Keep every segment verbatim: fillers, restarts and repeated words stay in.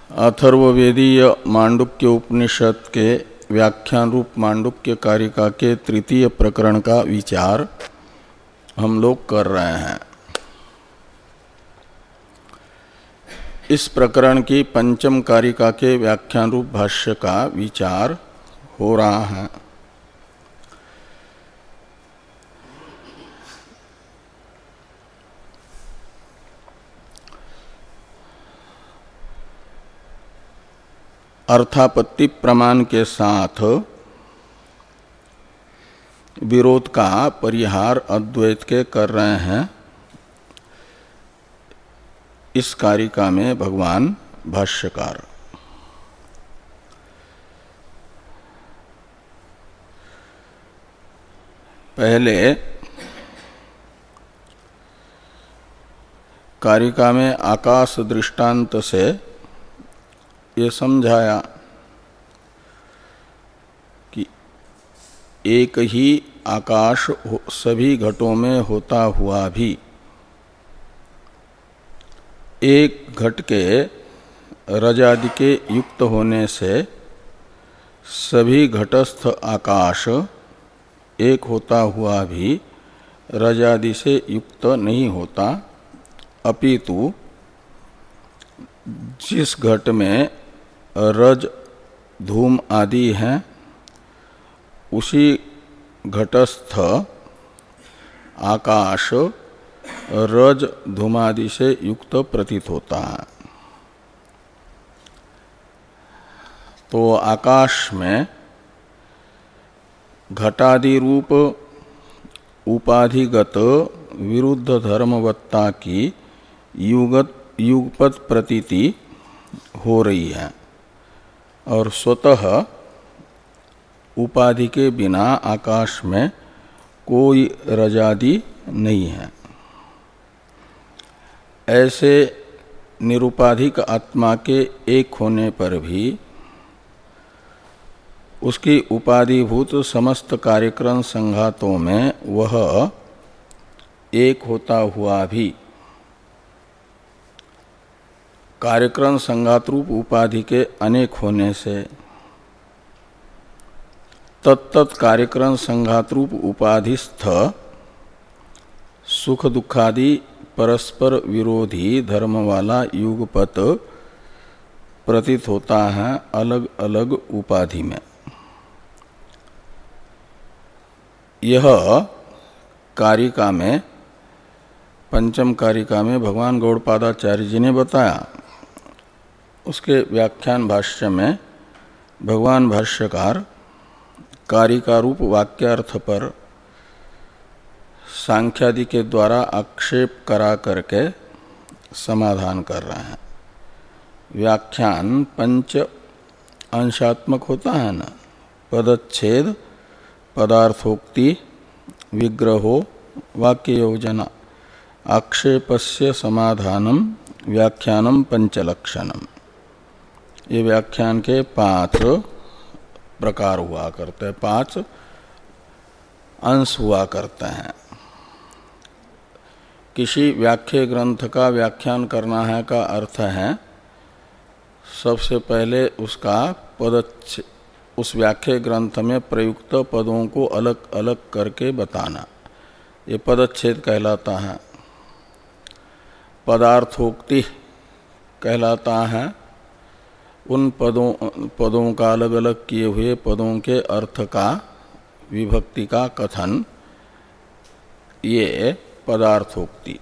अथर्ववेदीय मांडुक्य उपनिषद के व्याख्यान रूप मांडुक्य कारिका के तृतीय प्रकरण का विचार हम लोग कर रहे हैं। इस प्रकरण की पंचम कारिका के व्याख्यान रूप भाष्य का विचार हो रहा है। अर्थापत्ति प्रमाण के साथ विरोध का परिहार अद्वैत के कर रहे हैं। इस कारिका में भगवान भाष्यकार पहले कारिका में आकाश दृष्टांत से ये समझाया कि एक ही आकाश सभी घटों में होता हुआ भी एक घट के रजादि के युक्त होने से सभी घटस्थ आकाश एक होता हुआ भी रजादि से युक्त नहीं होता, अपितु जिस घट में रज धूम आदि हैं उसी घटस्थ आकाश रज धूमादि से युक्त प्रतीत होता है। तो आकाश में घटादि रूप उपाधिगत विरुद्ध धर्मवत्ता की युगत युगपत प्रतीति हो रही है और स्वतः उपाधि के बिना आकाश में कोई रजादि नहीं है। ऐसे निरुपाधिक आत्मा के एक होने पर भी उसकी उपाधिभूत समस्त कार्यक्रम संघातों में वह एक होता हुआ भी कार्यक्रम संघात रूप उपाधि के अनेक होने से तत्त कार्यक्रम संघात रूप उपाधिस्थ सुख दुखादि परस्पर विरोधी धर्म वाला युगपत प्रतीत होता है अलग अलग उपाधि में। यह कारिका में पंचम कारिका में भगवान गौड़पादाचार्य जी ने बताया। उसके व्याख्यान भाष्य में भगवान भाष्यकार कारिका रूप वाक्यार्थ पर सांख्यादि के द्वारा आक्षेप करा करके समाधान कर रहे हैं। व्याख्यान पंच अंशात्मक होता है ना, पदच्छेद पदार्थोक्ति विग्रहो वाक्य योजना आक्षेपस्य समाधानम व्याख्यानम पंचलक्षणम। ये व्याख्यान के पांच प्रकार हुआ करते हैं, पांच अंश हुआ करते हैं। किसी व्याख्या ग्रंथ का व्याख्यान करना है का अर्थ है सबसे पहले उसका पद उस व्याख्या ग्रंथ में प्रयुक्त पदों को अलग अलग करके बताना, ये पदच्छेद कहलाता है। पदार्थोक्ति कहलाता है उन पदों पदों का अलग अलग किए हुए पदों के अर्थ का विभक्ति का कथन, ये पदार्थोक्ति।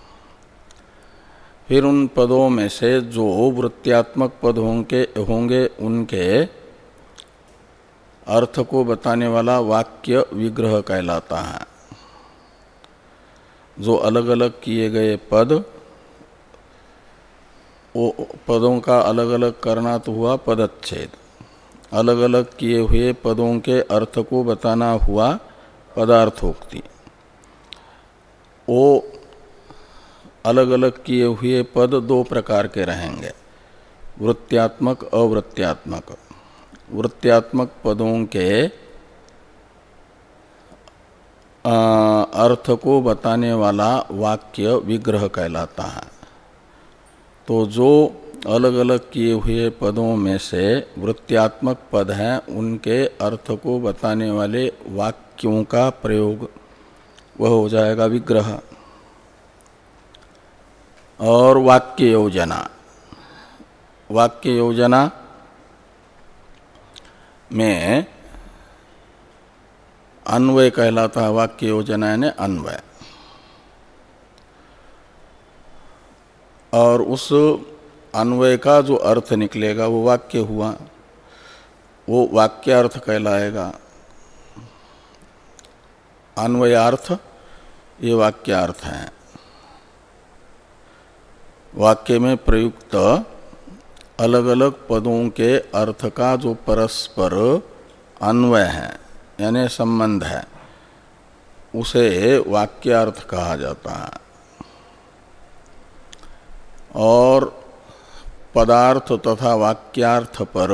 फिर उन पदों में से जो वृत्त्यात्मक पद होंगे होंगे उनके अर्थ को बताने वाला वाक्य विग्रह कहलाता है। जो अलग अलग किए गए पद, वो पदों का अलग अलग करना तो हुआ पदच्छेद। अलग अलग किए हुए पदों के अर्थ को बताना हुआ पदार्थोक्ति। वो अलग अलग किए हुए पद दो प्रकार के रहेंगे, वृत्त्यात्मक अवृत्त्यात्मक। वृत्त्यात्मक पदों के अर्थ को बताने वाला वाक्य विग्रह कहलाता है। तो जो अलग अलग किए हुए पदों में से वृत्त्यात्मक पद हैं, उनके अर्थ को बताने वाले वाक्यों का प्रयोग वह हो जाएगा विग्रह। और वाक्य योजना, वाक्य योजना में अन्वय कहलाता है। वाक्य योजना यानी अन्वय। और उस अन्वय का जो अर्थ निकलेगा वो वाक्य हुआ, वो वाक्यार्थ कहलाएगा। अन्वयार्थ ये वाक्यार्थ है। वाक्य में प्रयुक्त अलग अलग पदों के अर्थ का जो परस्पर अन्वय है यानी संबंध है, उसे वाक्यार्थ कहा जाता है। और पदार्थ तथा वाक्यार्थ पर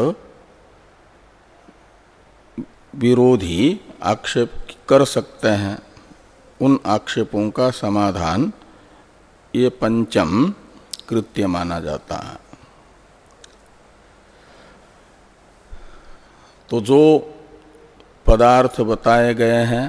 विरोधी आक्षेप कर सकते हैं, उन आक्षेपों का समाधान ये पंचम कृत्य माना जाता है। तो जो पदार्थ बताए गए हैं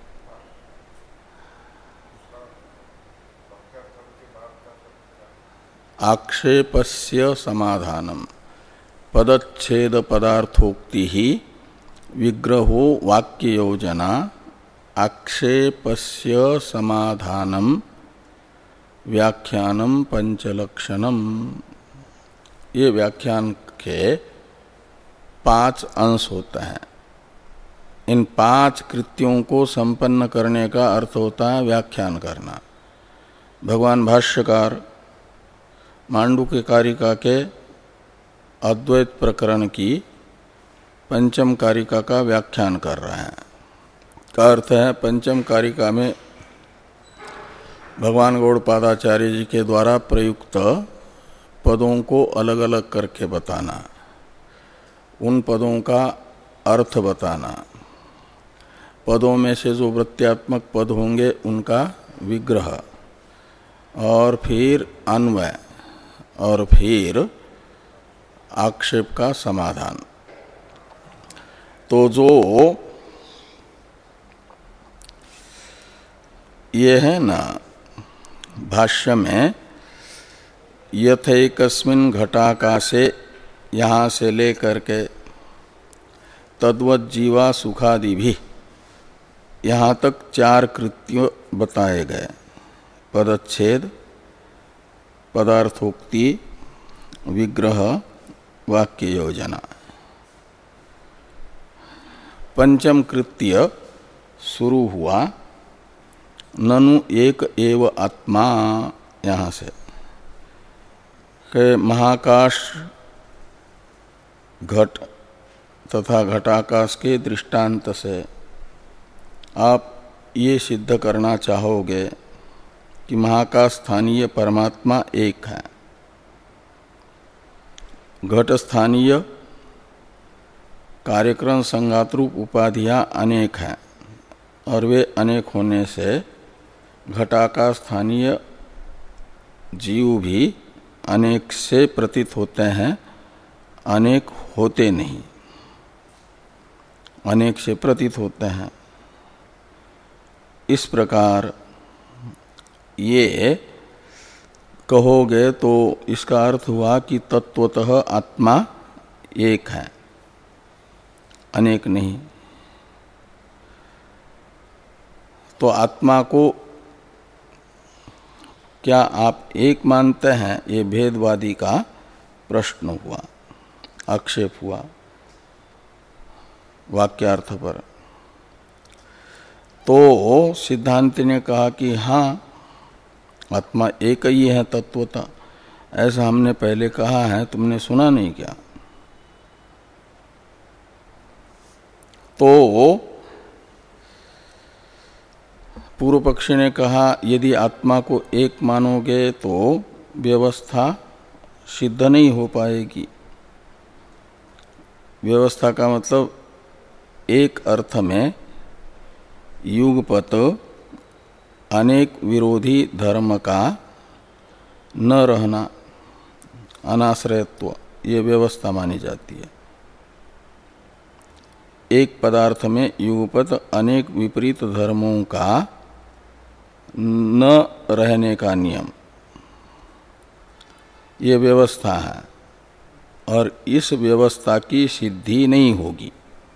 आक्षेपस्य समाधानम पदच्छेद पदार्थोक्ति ही विग्रहो वाक्य योजना आक्षेपस्य समाधानम व्याख्यानम पंचलक्षणम। ये व्याख्यान के पांच अंश होते हैं। इन पांच कृत्यों को संपन्न करने का अर्थ होता है व्याख्यान करना। भगवान भाष्यकार मांडुक्य कारिका के अद्वैत प्रकरण की पंचम कारिका का व्याख्यान कर रहे हैं। का अर्थ है पंचम कारिका में भगवान गौड़पादाचार्य जी के द्वारा प्रयुक्त पदों को अलग अलग करके बताना, उन पदों का अर्थ बताना, पदों में से जो वृत्त्यात्मक पद होंगे उनका विग्रह, और फिर अन्वय, और फिर आक्षेप का समाधान। तो जो ये है ना भाष्य में यथैकस्मिन् घटाकाशे यहाँ से लेकर के तद्वत् जीवा सुखादि भी यहाँ तक चार कृत्य बताए गए। पदच्छेद, पदार्थोक्ति, विग्रह, वाक्य योजना। पंचम कृत्य शुरू हुआ ननु एक एव आत्मा, यहाँ से के महाकाश घट तथा घटाकाश के दृष्टांत से आप ये सिद्ध करना चाहोगे कि महाकाश स्थानीय परमात्मा एक है, घट स्थानीय कार्यक्रम संगातरूप उपाधियां अनेक हैं, और वे अनेक होने से घटाकाश स्थानीय जीव भी अनेक से प्रतीत होते हैं, अनेक होते नहीं, अनेक से प्रतीत होते हैं। इस प्रकार ये कहोगे तो इसका अर्थ हुआ कि तत्वतः आत्मा एक है, अनेक नहीं। तो आत्मा को क्या आप एक मानते हैं, ये भेदवादी का प्रश्न हुआ, आक्षेप हुआ वाक्यार्थ पर। तो सिद्धांति ने कहा कि हाँ, आत्मा एक ही है तत्वतः, ऐसा हमने पहले कहा है, तुमने सुना नहीं क्या? तो पूर्व पक्षी ने कहा यदि आत्मा को एक मानोगे तो व्यवस्था सिद्ध नहीं हो पाएगी। व्यवस्था का मतलब एक अर्थ में युगपत अनेक विरोधी धर्म का न रहना, अनाश्रयत्व ये व्यवस्था मानी जाती है। एक पदार्थ में युगपत अनेक विपरीत धर्मों का न रहने का नियम, ये व्यवस्था है, और इस व्यवस्था की सिद्धि नहीं होगी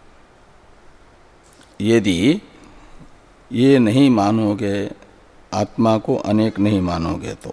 यदि ये नहीं मानोगे, आत्मा को अनेक नहीं मानोगे तो।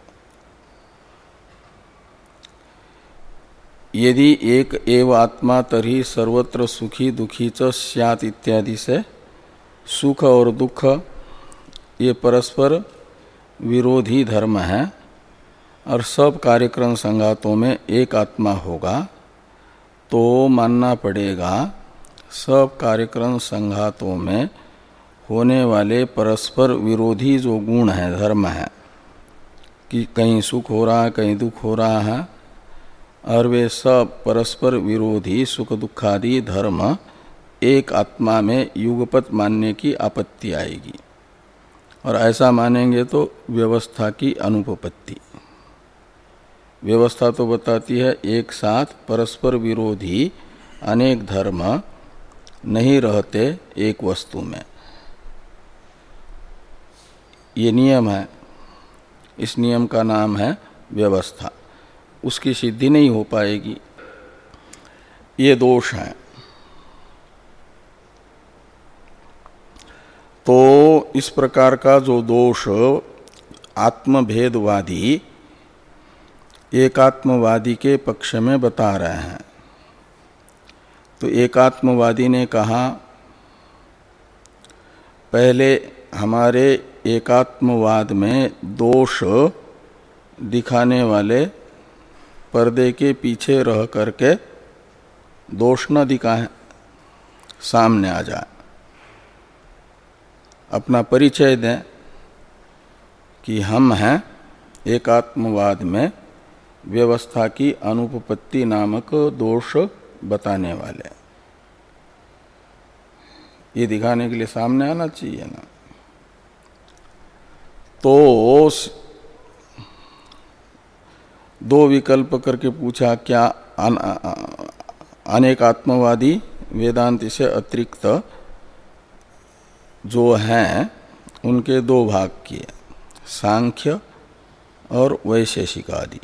यदि एक एव आत्मा तरी सर्वत्र सुखी दुखी च स्यात् इत्यादि से सुख और दुख ये परस्पर विरोधी धर्म है और सब कार्यक्रम संघातों में एक आत्मा होगा, तो मानना पड़ेगा सब कार्यक्रम संघातों में होने वाले परस्पर विरोधी जो गुण है, धर्म है, कि कहीं सुख हो रहा है कहीं दुख हो रहा है, और वे सब परस्पर विरोधी सुख दुखादि धर्म एक आत्मा में युगपत मानने की आपत्ति आएगी। और ऐसा मानेंगे तो व्यवस्था की अनुपपत्ति। व्यवस्था तो बताती है एक साथ परस्पर विरोधी अनेक धर्म नहीं रहते एक वस्तु में, ये नियम है। इस नियम का नाम है व्यवस्था। उसकी सिद्धि नहीं हो पाएगी, ये दोष है। तो इस प्रकार का जो दोष आत्मभेदवादी एकात्मवादी के पक्ष में बता रहे हैं। तो एकात्मवादी ने कहा, पहले हमारे एकात्मवाद में दोष दिखाने वाले पर्दे के पीछे रह करके दोष न दिखाएं, सामने आ जाए, अपना परिचय दें कि हम हैं एकात्मवाद में व्यवस्था की अनुपपत्ति नामक दोष बताने वाले। ये दिखाने के लिए सामने आना चाहिए ना। तो दो विकल्प करके पूछा, क्या अनेक आत्मवादी वेदांत से अतिरिक्त जो हैं उनके दो भाग किए, सांख्य और वैशेषिक आदि।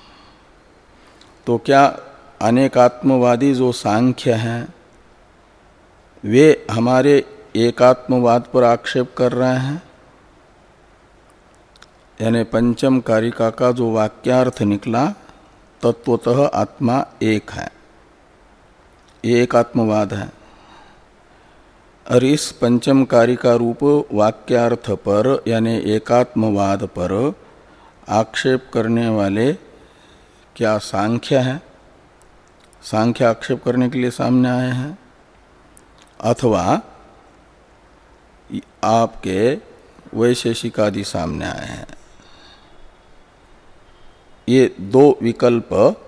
तो क्या अनेकात्मवादी जो सांख्य हैं वे हमारे एकात्मवाद पर आक्षेप कर रहे हैं? यानी पंचम कारिका का जो वाक्यार्थ निकला, तत्वतः आत्मा एक है, ये एकात्मवाद है। और इस पंचम कारिका रूप वाक्यार्थ पर यानी एकात्मवाद पर आक्षेप करने वाले क्या सांख्य हैं? सांख्य आक्षेप करने के लिए सामने आए हैं, अथवा आपके वैशेषिक आदि सामने आए हैं। ये दो विकल्प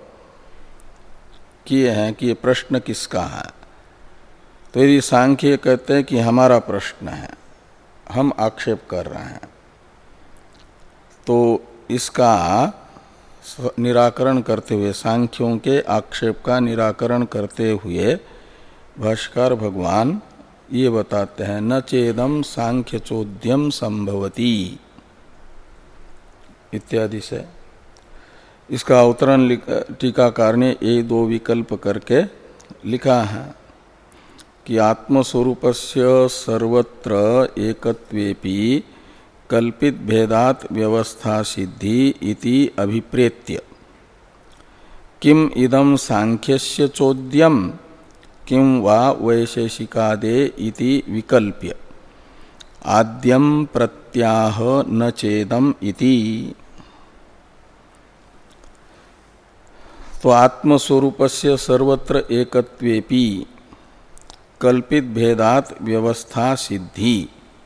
किए हैं कि ये प्रश्न किसका है। तो यदि सांख्य कहते हैं कि हमारा प्रश्न है, हम आक्षेप कर रहे हैं, तो इसका निराकरण करते हुए, सांख्यों के आक्षेप का निराकरण करते हुए भाष्यकार भगवान ये बताते हैं, न चेदम सांख्य चोद्यम संभवती इत्यादि से। इसका अवतरण टीकाकार ने ये दो विकल्प करके लिखा है कि आत्मस्वरूपस्य सर्वत्र एकत्वेपि कल्पित भेदात व्यवस्था सिद्धि इति अभिप्रेत्य किम इदम सांख्यस्य चोद्यम किम वा वैशेषिकादे इति विकल्प्य आद्यम प्रत्याह न चेदम इति। तो आत्मस्वरूपस्य सर्वत्र एकत्वेपि कल्पित भेदात व्यवस्था सिद्धि,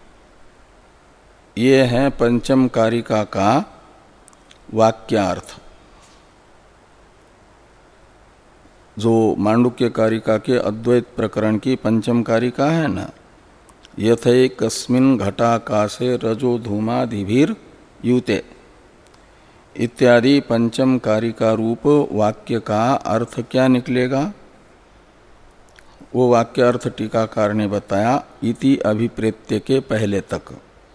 ये है पंचम कारिका का वाक्यार्थ। जो मांडुक्य कारिका के अद्वैत प्रकरण की पंचम कारिका है ना, यथैकस्मिन् घटाकाशे रजो धूमादिभिर युते, इत्यादि पंचम कारिका रूप वाक्य का अर्थ क्या निकलेगा? वो वाक्य अर्थ टीकाकार ने बताया इति अभिप्रेत्य के पहले तक।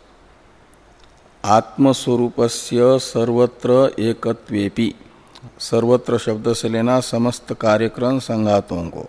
आत्मस्वरूपस्य सर्वत्र एकत्वेपि, सर्वत्र शब्द से लेना समस्त कार्यक्रम संघातों को,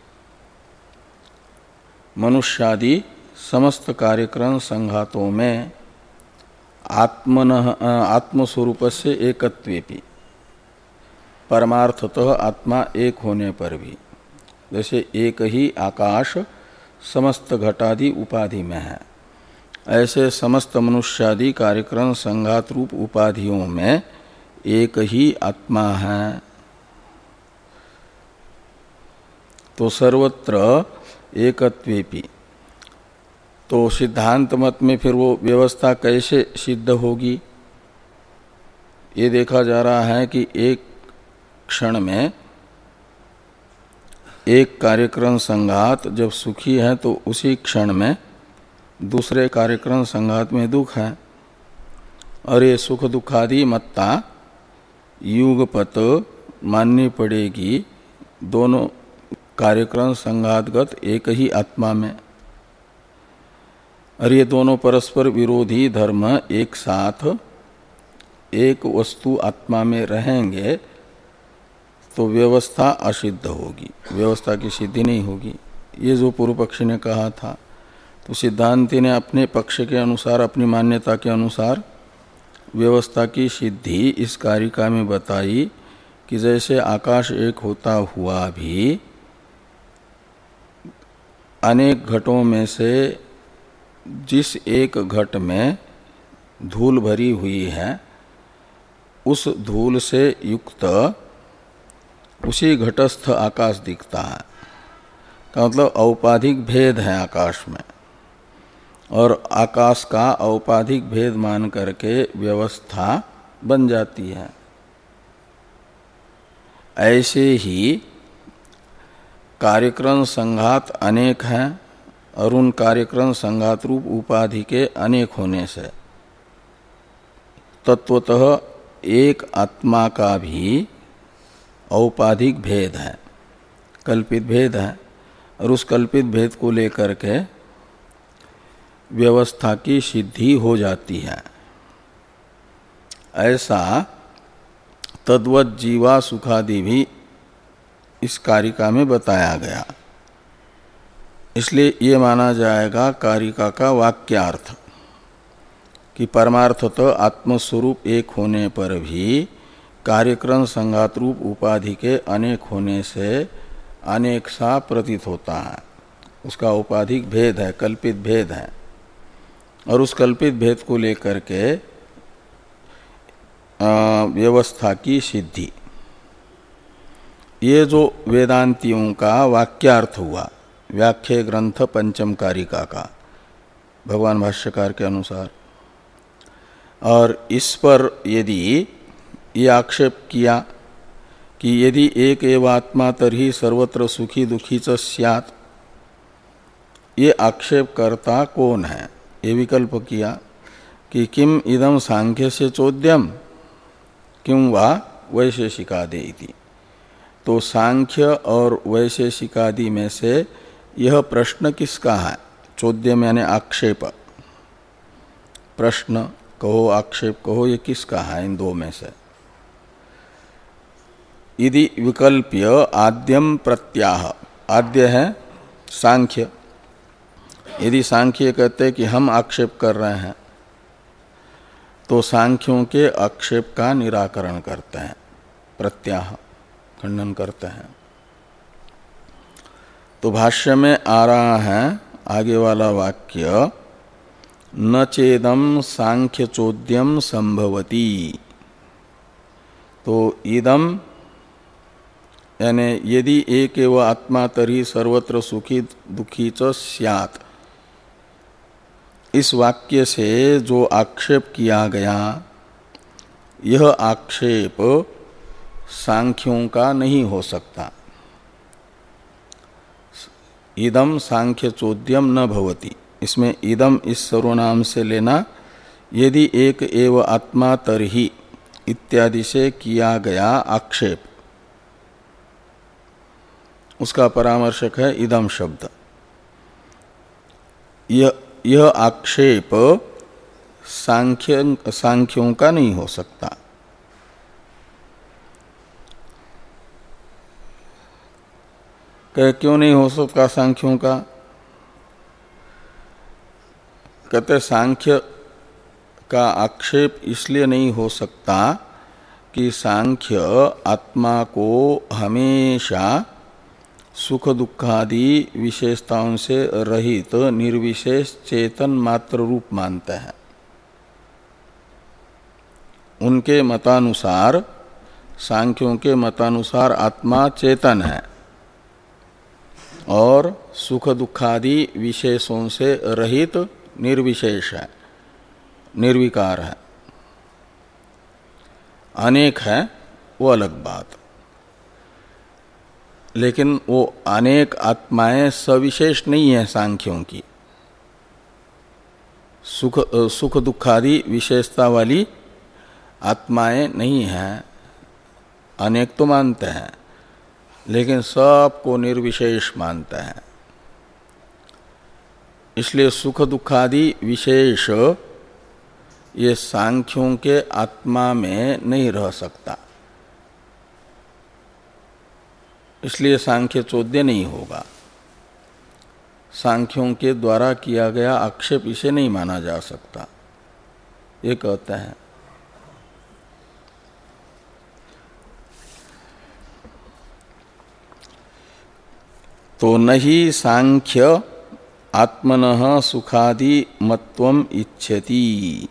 मनुष्यादि समस्त कार्यक्रम संघातों में आत्मन आत्मस्वरूपस्य एकत्वेपि, परमार्थतः आत्मा एक होने पर भी, जैसे एक ही आकाश समस्त घटादि उपाधि में है, ऐसे समस्त मनुष्यादि कार्यक्रम संघात रूप उपाधियों में एक ही आत्मा है। तो सर्वत्र एकत्वेपि, तो सिद्धांत मत में फिर वो व्यवस्था कैसे सिद्ध होगी? ये देखा जा रहा है कि एक क्षण में एक कार्यक्रम संघात जब सुखी है तो उसी क्षण में दूसरे कार्यक्रम संघात में दुख है, और ये सुख दुखादि मत्ता युगपत माननी पड़ेगी दोनों कार्यक्रम संघातगत एक ही आत्मा में। और ये दोनों परस्पर विरोधी धर्म एक साथ एक वस्तु आत्मा में रहेंगे तो व्यवस्था असिद्ध होगी, व्यवस्था की सिद्धि नहीं होगी। ये जो पूर्व पक्षी ने कहा था, तो सिद्धांति ने अपने पक्ष के अनुसार, अपनी मान्यता के अनुसार व्यवस्था की सिद्धि इस कारिका में बताई कि जैसे आकाश एक होता हुआ भी अनेक घटों में से जिस एक घट में धूल भरी हुई है, उस धूल से युक्त उसी घटस्थ आकाश दिखता है, का मतलब औपाधिक भेद है आकाश में, और आकाश का औपाधिक भेद मान करके व्यवस्था बन जाती है। ऐसे ही कार्यक्रम संघात अनेक हैं, और उन कार्यक्रम संघात रूप उपाधि के अनेक होने से तत्वतः एक आत्मा का भी औपाधिक भेद है, कल्पित भेद है, और उस कल्पित भेद को लेकर के व्यवस्था की सिद्धि हो जाती है। ऐसा तद्वत जीवा सुखादि भी इस कारिका में बताया गया। इसलिए ये माना जाएगा कारिका का वाक्यार्थ कि परमार्थतः आत्मस्वरूप एक होने पर भी कार्यक्रम संघात रूप उपाधि के अनेक होने से अनेक सा प्रतीत होता है, उसका उपाधिक भेद है, कल्पित भेद है, और उस कल्पित भेद को लेकर के व्यवस्था की सिद्धि। ये जो वेदांतियों का वाक्यार्थ हुआ व्याख्या ग्रंथ पंचम कारिका का भगवान भाष्यकार के अनुसार, और इस पर यदि ये आक्षेप किया कि यदि एक एव आत्मा तर्हि सर्वत्र सुखी दुखी च स्यात्, ये आक्षेप करता कौन है? ये विकल्प किया कि किम इदम सांख्य से चोद्यम किम वा वैशेषिकादे इति। तो सांख्य और वैशेषिकादि में से यह प्रश्न किसका है? चोद्यम यानी आक्षेप, प्रश्न कहो आक्षेप कहो, ये किसका है इन दो में से? यदि विकल्प्य आद्यम प्रत्याह, आद्य है सांख्य, यदि सांख्य कहते कि हम आक्षेप कर रहे हैं तो सांख्यों के आक्षेप का निराकरण करते हैं, प्रत्याह खंडन करते हैं। तो भाष्य में आ रहा है आगे वाला वाक्य, न चेदम सांख्य चोद्यम संभवती। तो इदम यानी यदि एक एव आत्मा तरी सर्वत्र सुखी दुखी च स्यात्, इस वाक्य से जो आक्षेप किया गया, यह आक्षेप सांख्यों का नहीं हो सकता। इदम सांख्य चोद्यम न भवति, इसमें इदम इस सर्वनाम से लेना, यदि एक एव आत्मा तरहि इत्यादि से किया गया आक्षेप, उसका परामर्शक है इदम शब्द। यह यह आक्षेप सांख्य सांख्यों का नहीं हो सकता। क्यों नहीं हो सकता सांख्यों का? कहते सांख्य का आक्षेप इसलिए नहीं हो सकता कि सांख्य आत्मा को हमेशा सुख दुखादि विशेषताओं से रहित निर्विशेष चेतन मात्र रूप मानते हैं। उनके मतानुसार, सांख्यों के मतानुसार आत्मा चेतन है और सुख दुखादि विशेषों से रहित निर्विशेष है, निर्विकार है। अनेक है वो अलग बात, लेकिन वो अनेक आत्माएं सविशेष नहीं है सांख्यों की। सुख सुख दुखादि विशेषता वाली आत्माएं नहीं हैं। अनेक तो मानते हैं लेकिन सबको निर्विशेष मानते हैं। इसलिए सुख दुखादि विशेष ये सांख्यों के आत्मा में नहीं रह सकता, इसलिए सांख्य चोद्य नहीं होगा। सांख्यों के द्वारा किया गया आक्षेप इसे नहीं माना जा सकता, ये कहते हैं। तो नहीं सांख्य आत्मनः सुखादि मत्वम इच्छति,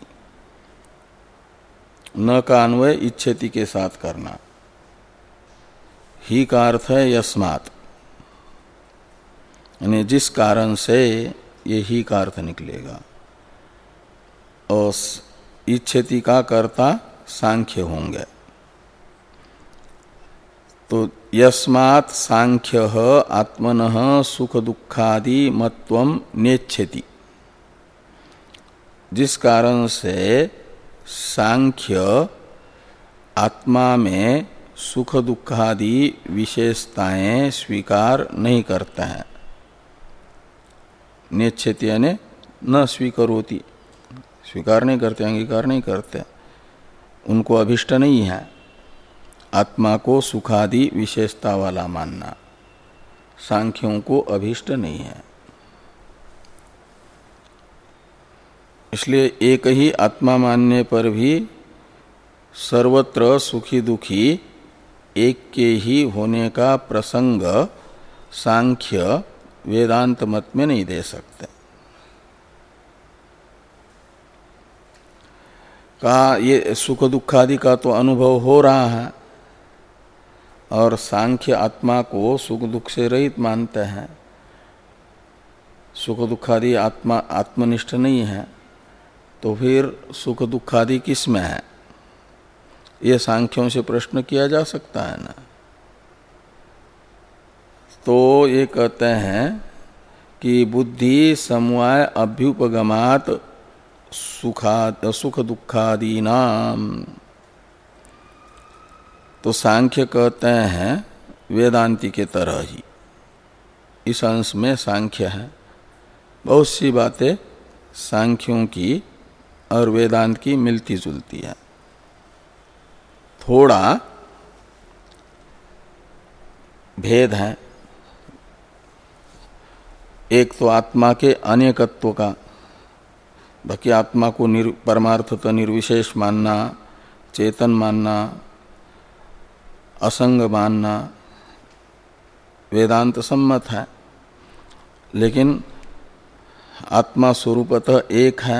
न का अन्वय इच्छति के साथ करना। ही का अर्थ है यस्मात्, यानी जिस कारण से, ये ही का अर्थ निकलेगा। और इच्छति का कर्ता सांख्य होंगे। तो यस्मात् सांख्यः आत्मनः सुख दुखादि मत्वम नेच्छति, जिस कारण से सांख्य आत्मा में सुख दुखादि विशेषताएं स्वीकार नहीं करते हैं। नेच्छति यानी न स्वीकरोति, स्वीकार नहीं करते, अंगीकार नहीं करते, उनको अभिष्ट नहीं है आत्मा को सुखादि विशेषता वाला मानना। सांख्यों को अभिष्ट नहीं है। इसलिए एक ही आत्मा मानने पर भी सर्वत्र सुखी दुखी एक के ही होने का प्रसंग सांख्य वेदांत मत में नहीं दे सकते। कहा ये सुख दुखादि का तो अनुभव हो रहा है और सांख्य आत्मा को सुख दुख से रहित मानते हैं। सुख दुखादि आत्मा आत्मनिष्ठ नहीं है, तो फिर सुख दुखादि किस में है, ये सांख्यों से प्रश्न किया जा सकता है ना। तो ये कहते हैं कि बुद्धि समवाय अभ्युपगमात सुखा सुख दुखादि नाम। तो सांख्य कहते हैं वेदांती के तरह ही, इस अंश में सांख्य है। बहुत सी बातें सांख्यों की और वेदांत की मिलती जुलती है। थोड़ा भेद है। एक तो आत्मा के अनेकत्व का, बाकी आत्मा को निर, परमार्थतः निर्विशेष मानना, चेतन मानना, असंग मानना वेदांत सम्मत है। लेकिन आत्मा स्वरूपतः एक है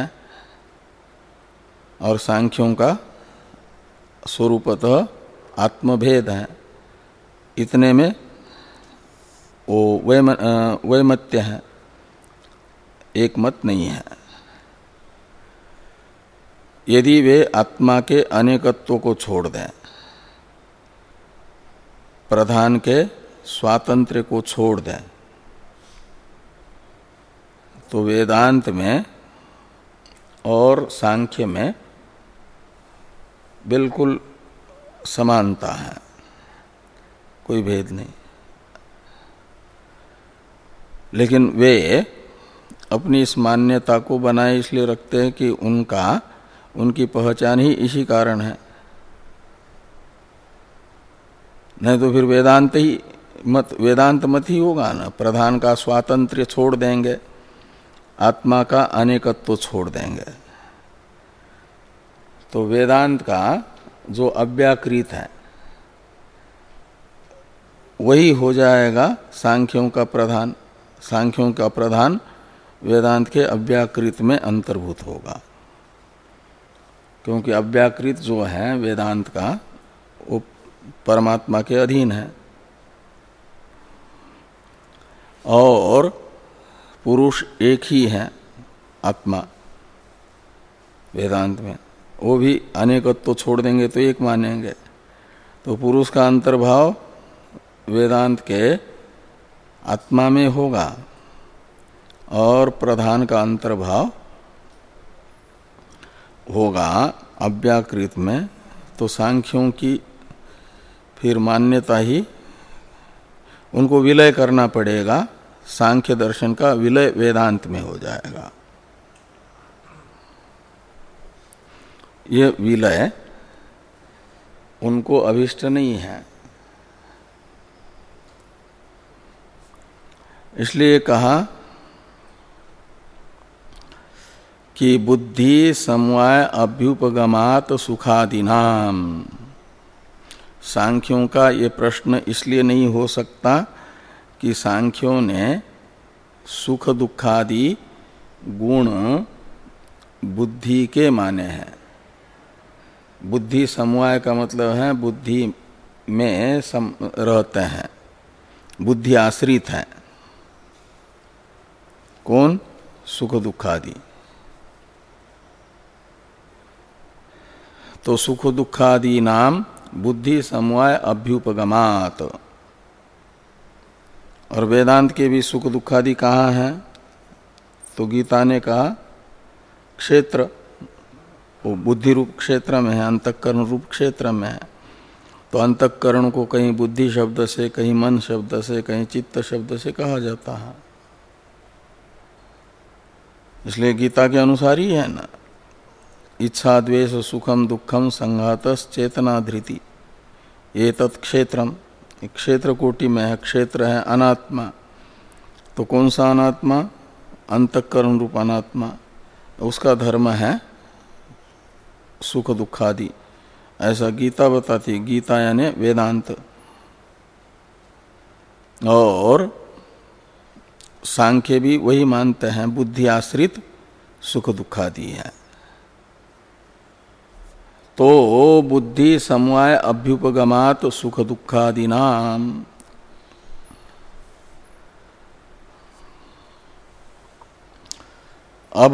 और सांख्यों का स्वरूपतः आत्मभेद है। इतने में वो वैमत्य है, एक मत नहीं है। यदि वे आत्मा के अनेकत्व को छोड़ दें, प्रधान के स्वातंत्र्य को छोड़ दें, तो वेदांत में और सांख्य में बिल्कुल समानता है, कोई भेद नहीं। लेकिन वे अपनी इस मान्यता को बनाए इसलिए रखते हैं कि उनका उनकी पहचान ही इसी कारण है। नहीं तो फिर वेदांत ही मत वेदांत मत ही होगा ना। प्रधान का स्वातंत्र्य छोड़ देंगे, आत्मा का अनेकत्व छोड़ देंगे, तो वेदांत का जो अव्याकृत है वही हो जाएगा सांख्यों का प्रधान। सांख्यों का प्रधान वेदांत के अव्याकृत में अंतर्भूत होगा, क्योंकि अव्याकृत जो है वेदांत का वो परमात्मा के अधीन है, और पुरुष एक ही है आत्मा वेदांत में। वो भी अनेकत्व तो छोड़ देंगे तो एक मानेंगे, तो पुरुष का अंतर्भाव वेदांत के आत्मा में होगा और प्रधान का अंतर्भाव होगा अव्याकृत में। तो सांख्यों की फिर मान्यता ही, उनको विलय करना पड़ेगा, सांख्य दर्शन का विलय वेदांत में हो जाएगा। ये विलय उनको अभिष्ट नहीं है, इसलिए कहा कि बुद्धि समवाय अभ्युपगमात सुखादिनाम। सांख्यों का ये प्रश्न इसलिए नहीं हो सकता कि सांख्यों ने सुख दुखादि गुण बुद्धि के माने हैं। बुद्धि समवाय का मतलब है बुद्धि में सम रहते हैं, बुद्धि आश्रित है। कौन? सुख दुखादि। तो सुख दुखादि नाम बुद्धि समवाय अभ्युपगमात। और वेदांत के भी सुख दुखादि कहाँ है? तो गीता ने कहा क्षेत्र, वो बुद्धि रूप क्षेत्र में है, अंतःकरण रूप क्षेत्र में है। तो अंतःकरण को कहीं बुद्धि शब्द से, कहीं मन शब्द से, कहीं चित्त शब्द से कहा जाता है, इसलिए गीता के अनुसार ही है ना। इच्छा द्वेष सुखम दुखम संघातस चेतना धृति ये तत्क्षेत्रम। क्षेत्र कोटि में है, क्षेत्र है अनात्मा। तो कौन सा अनात्मा? अंतःकरण रूप अनात्मा। उसका धर्म है सुख दुखादि, ऐसा गीता बताती। गीता यानी वेदांत। और सांख्य भी वही मानते हैं, बुद्धि आश्रित सुख दुखादि है। तो बुद्धि समवाय अभ्युपगमात सुख दुखादि नाम। अब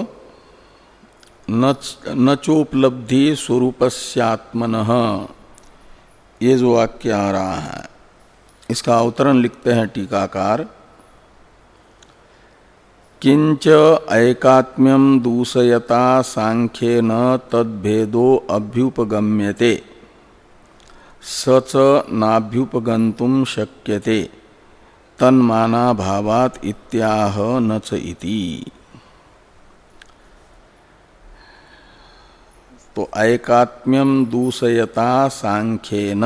न चोपलब्धि स्वरूपस्यात्मनः, ये जो वाक्य आ रहा है इसका अवतरण लिखते हैं टीकाकार। किंच ऐकात्म्यम दूषयता सांख्येन तद्भेदो अभ्युपगम्यते सच नाभ्युपगन्तुं शक्यते तन्मानाभावात् इत्याह न च इति। तो ऐकात्म्यम दूषयता सांख्येन,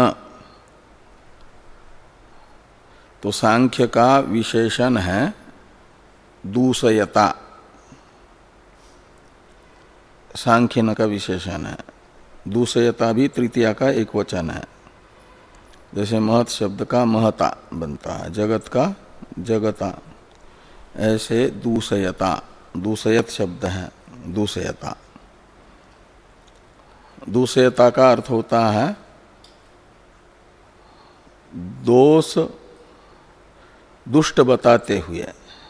तो सांख्य का विशेषण है दूषयता, सांख्यन का विशेषण है। दूषयता भी तृतीया का एक वचन है। जैसे महत शब्द का महता बनता है, जगत का जगता, ऐसे दूषयता, दूषयत शब्द है दूषयता। दूषयता का अर्थ होता है दोष दुष्ट बताते हुए,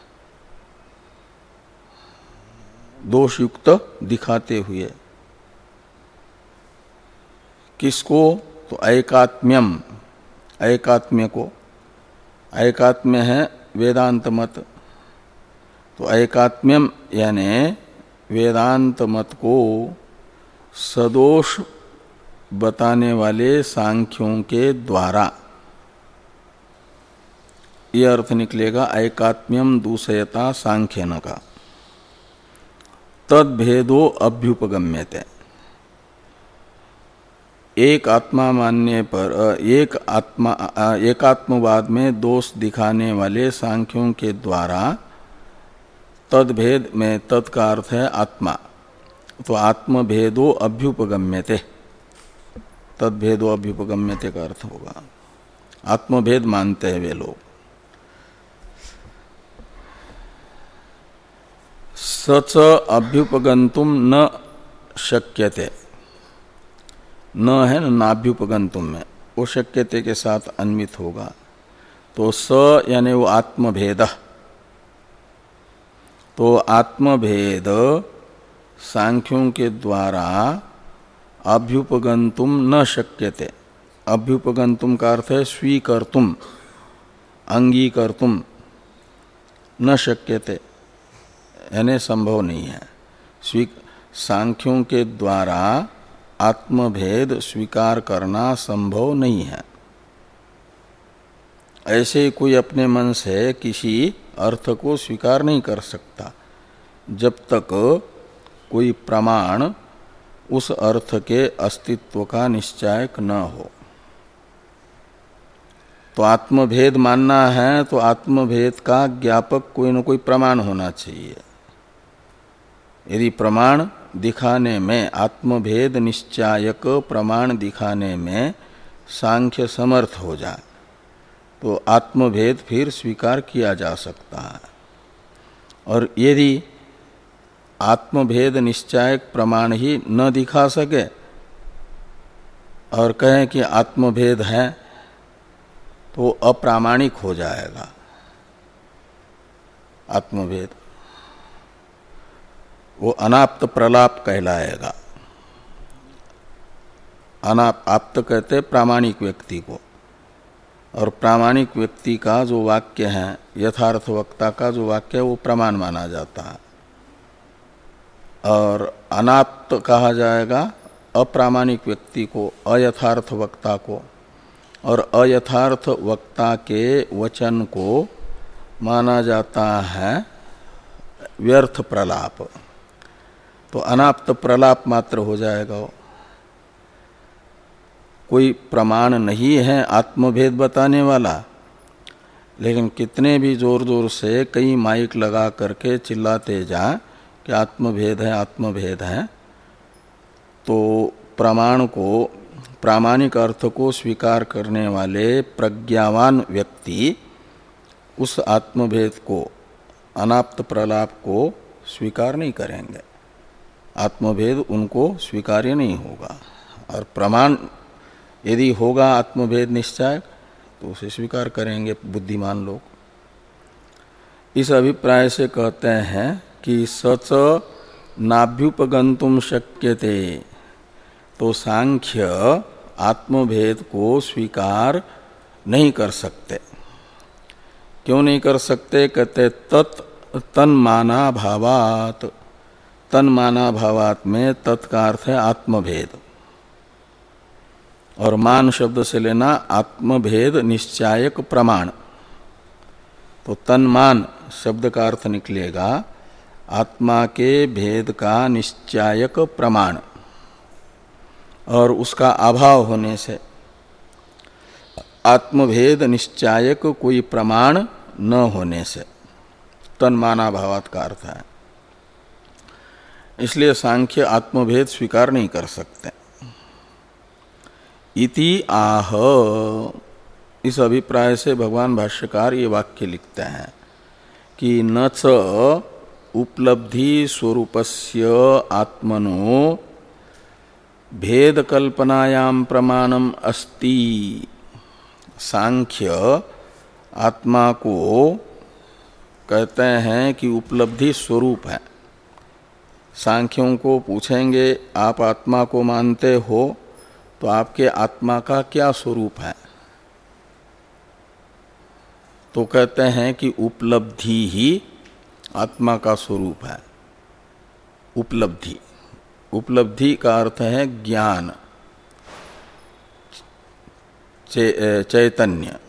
दोष युक्त दिखाते हुए। किसको? तो ऐकात्म्यम, ऐकात्म्य को। ऐकात्म्य है वेदांत मत। तो ऐकात्म्यम यानी वेदांत मत को सदोष बताने वाले सांख्यों के द्वारा, ये अर्थ निकलेगा ऐकात्म्यम दूषयता सांख्यन का। तद भेदो अभ्युपगम्यते, एक आत्मा मानने पर एक आत्मा एकात्मवाद में दोष दिखाने वाले सांख्यों के द्वारा तद्भेद में तत् का अर्थ है आत्मा, तो आत्मभेदो अभ्युपगम्यते, तद्भेदो अभ्युपगम्यते का अर्थ होगा आत्मभेद मानते हैं वे लोग। सच अभ्युपगंतुम न शक्यते, न है न नाभ्युपगंतुम में, वो शक्यते के साथ अन्वित होगा। तो स यानी वो आत्मभेद, तो आत्मभेद सांख्यों के द्वारा अभ्युपगंतुम न शक्यते। अभ्युपगंतुम का अर्थ है स्वीकर्तुम, अंगीकर्तुम, न शक्यते यानी संभव नहीं है। स्वी सांख्यों के द्वारा आत्मभेद स्वीकार करना संभव नहीं है। ऐसे ही कोई अपने मन से किसी अर्थ को स्वीकार नहीं कर सकता जब तक कोई प्रमाण उस अर्थ के अस्तित्व का निश्चायक न हो। तो आत्मभेद मानना है तो आत्मभेद का ज्ञापक कोई न कोई प्रमाण होना चाहिए। यदि प्रमाण दिखाने में, आत्मभेद निश्चायक प्रमाण दिखाने में सांख्य समर्थ हो जाए तो आत्मभेद फिर स्वीकार किया जा सकता है। और यदि आत्मभेद निश्चायक प्रमाण ही न दिखा सके और कहें कि आत्मभेद है तो अप्रामाणिक हो जाएगा आत्मभेद, वो अनाप्त प्रलाप कहलाएगा। अनाप आप्त कहते प्रामाणिक व्यक्ति को, और प्रामाणिक व्यक्ति का जो वाक्य है, यथार्थ वक्ता का जो वाक्य है वो प्रमाण माना जाता है। और अनाप्त कहा जाएगा अप्रामाणिक व्यक्ति को, अयथार्थ वक्ता को, और अयथार्थ वक्ता के वचन को माना जाता है व्यर्थ प्रलाप। तो अनाप्त प्रलाप मात्र हो जाएगा वो। कोई प्रमाण नहीं है आत्मभेद बताने वाला, लेकिन कितने भी जोर जोर से कई माइक लगा करके चिल्लाते जा कि आत्मभेद है आत्मभेद है, तो प्रमाण को, प्रामाणिक अर्थ को स्वीकार करने वाले प्रज्ञावान व्यक्ति उस आत्मभेद को, अनाप्त प्रलाप को स्वीकार नहीं करेंगे। आत्मभेद उनको स्वीकार्य नहीं होगा। और प्रमाण यदि होगा आत्मभेद निश्चय तो उसे स्वीकार करेंगे बुद्धिमान लोग। इस अभिप्राय से कहते हैं कि सच नाभ्युपगंतुम शक्यते, तो सांख्य आत्मभेद को स्वीकार नहीं कर सकते। क्यों नहीं कर सकते? कहते तत् तन्माना भावात, तन्माना भावात में तत् का अर्थ है आत्मभेद, और मान शब्द से लेना आत्मभेद निश्चायक प्रमाण। तो तन्मान शब्द का अर्थ निकलेगा आत्मा के भेद का निश्चायक प्रमाण, और उसका अभाव होने से आत्मभेद निश्चायक कोई प्रमाण न होने से तन्माना भावात का अर्थ है। इसलिए सांख्य आत्मभेद स्वीकार नहीं कर सकते। इति आह, इस अभिप्राय से भगवान भाष्यकार ये वाक्य लिखते हैं कि न च उपलब्धि स्वरूपस्य आत्मनो भेद कल्पनायाम प्रमाणम अस्ति। सांख्य आत्मा को कहते हैं कि उपलब्धि स्वरूप है। सांख्यों को पूछेंगे आप आत्मा को मानते हो तो आपके आत्मा का क्या स्वरूप है? तो कहते हैं कि उपलब्धि ही आत्मा का स्वरूप है। उपलब्धि, उपलब्धि का अर्थ है ज्ञान, चैतन्य,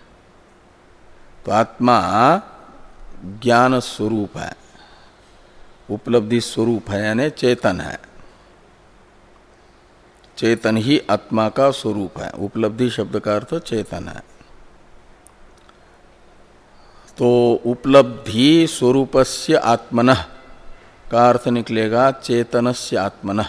तो आत्मा ज्ञान स्वरूप है, उपलब्धि स्वरूप है, यानी चेतन है। चेतन ही आत्मा का स्वरूप है। उपलब्धि शब्द का अर्थ चेतन है। तो उपलब्धि स्वरूपस्य आत्मनः का अर्थ निकलेगा चेतनस्य आत्मनः।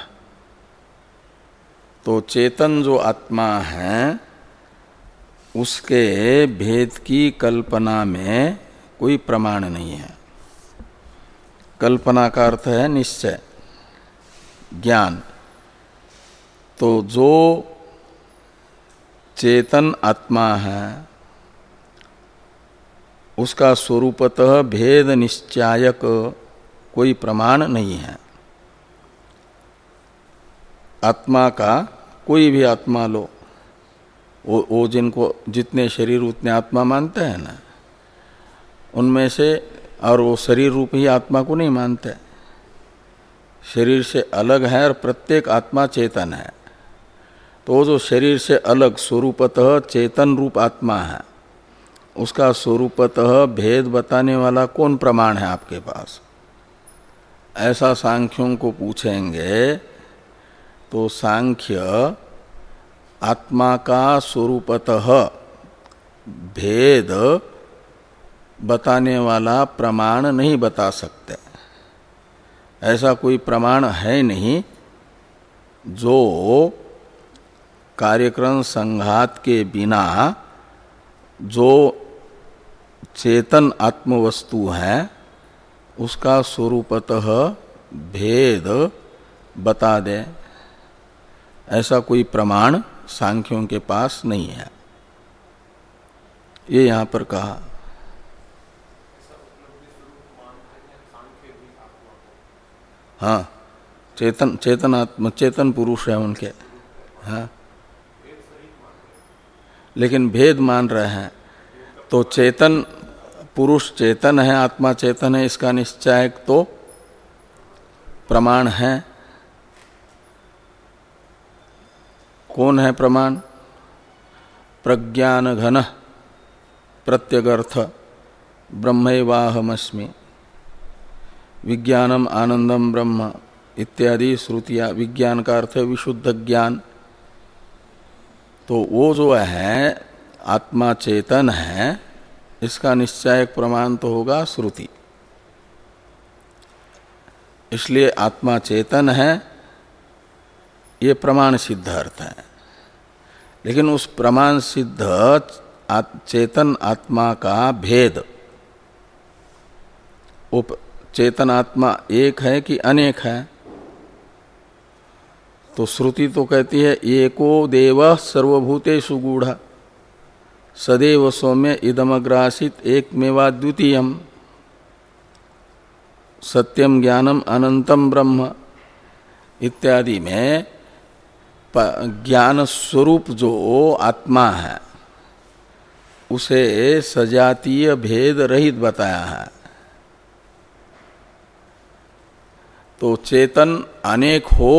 तो चेतन जो आत्मा है उसके भेद की कल्पना में कोई प्रमाण नहीं है। कल्पना का अर्थ है निश्चय, ज्ञान। तो जो चेतन आत्मा है उसका स्वरूपतः भेद निश्चायक कोई प्रमाण नहीं है। आत्मा का कोई भी आत्मा लो, वो, वो जिनको जितने शरीर उतने आत्मा मानते हैं ना, उनमें से, और वो शरीर रूप ही आत्मा को नहीं मानते, शरीर से अलग है और प्रत्येक आत्मा चेतन है। तो जो शरीर से अलग स्वरूपतः चेतन रूप आत्मा है उसका स्वरूपतः भेद बताने वाला कौन प्रमाण है आपके पास? ऐसा सांख्यों को पूछेंगे तो सांख्य आत्मा का स्वरूपतः भेद बताने वाला प्रमाण नहीं बता सकते। ऐसा कोई प्रमाण है नहीं जो कार्यक्रम संघात के बिना जो चेतन आत्मवस्तु है उसका स्वरूपतः भेद बता दे। ऐसा कोई प्रमाण सांख्यों के पास नहीं है। ये यहाँ पर कहा। हाँ, चेतन चेतनात्म चेतन पुरुष है उनके, हाँ, लेकिन भेद मान रहे हैं। तो चेतन पुरुष चेतन है, आत्मा चेतन है, इसका निश्चय तो प्रमाण है। कौन है प्रमाण? प्रज्ञान घन प्रत्यगर्थ ब्रह्मैवाहमस्मि, विज्ञानम आनंदम ब्रह्म इत्यादि श्रुतियां। विज्ञान का अर्थ है विशुद्ध ज्ञान। तो वो जो है आत्मा चेतन है, इसका निश्चायक प्रमाण तो होगा श्रुति। इसलिए आत्मा चेतन है ये प्रमाण सिद्ध अर्थ है। लेकिन उस प्रमाण सिद्ध चेतन आत्मा का भेद, वो चेतन आत्मा एक है कि अनेक है? तो श्रुति तो कहती है एको देव सर्वभूतेषु गूढ़ सदैव सौम्य इदमग्रासित एकमेवा द्वितीयम सत्यम ज्ञानम अनंतम ब्रह्म इत्यादि में ज्ञान स्वरूप जो आत्मा है उसे सजातीय भेद रहित बताया है। तो चेतन अनेक हो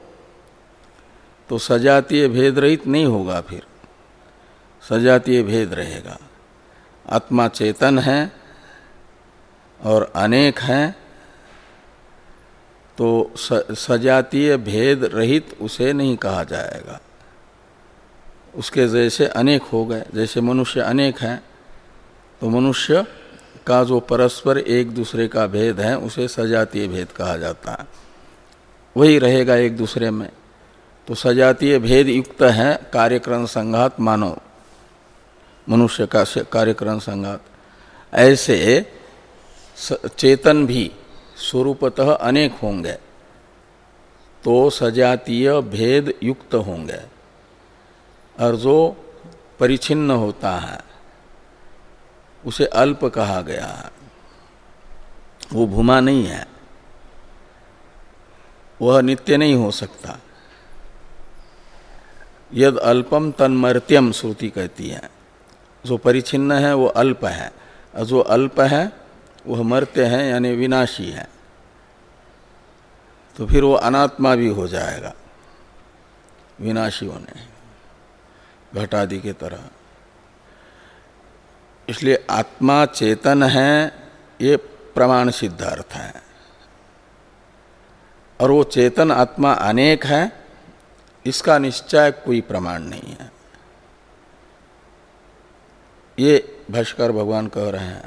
तो सजातीय भेद रहित नहीं होगा, फिर सजातीय भेद रहेगा। आत्मा चेतन है और अनेक है तो सजातीय भेद रहित उसे नहीं कहा जाएगा। उसके जैसे अनेक हो गए, जैसे मनुष्य अनेक हैं तो मनुष्य का जो परस्पर एक दूसरे का भेद है उसे सजातीय भेद कहा जाता है, वही रहेगा एक दूसरे में। तो सजातीय भेद युक्त है कार्यक्रम संघात मानव, मनुष्य का कार्यक्रम संघात। ऐसे चेतन भी स्वरूपतः अनेक होंगे तो सजातीय भेद युक्त होंगे, और जो परिच्छिन्न होता है उसे अल्प कहा गया है। वो भूमा नहीं है, वह नित्य नहीं हो सकता। यद अल्पम तन्मर्त्यम श्रुति कहती है। जो परिच्छिन्न है वो अल्प है, और जो अल्प है वह मर्त्य है यानी विनाशी है। तो फिर वो अनात्मा भी हो जाएगा विनाशी होने। घटादि के तरह। इसलिए आत्मा चेतन है ये प्रमाण सिद्ध अर्थ है, और वो चेतन आत्मा अनेक है इसका निश्चय कोई प्रमाण नहीं है। ये भाष्कर भगवान कह रहे हैं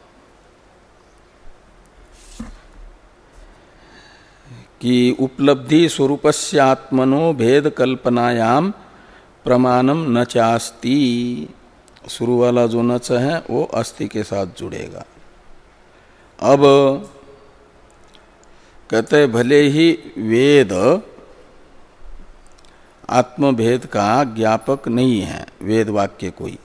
कि उपलब्धि स्वरूपस्य आत्मनो भेद कल्पनायाम प्रमाणम न चास्ति। शुरू वाला जो नच है वो अस्ति के साथ जुड़ेगा। अब कहते भले ही वेद आत्मभेद का ज्ञापक नहीं है, वेद वाक्य कोई,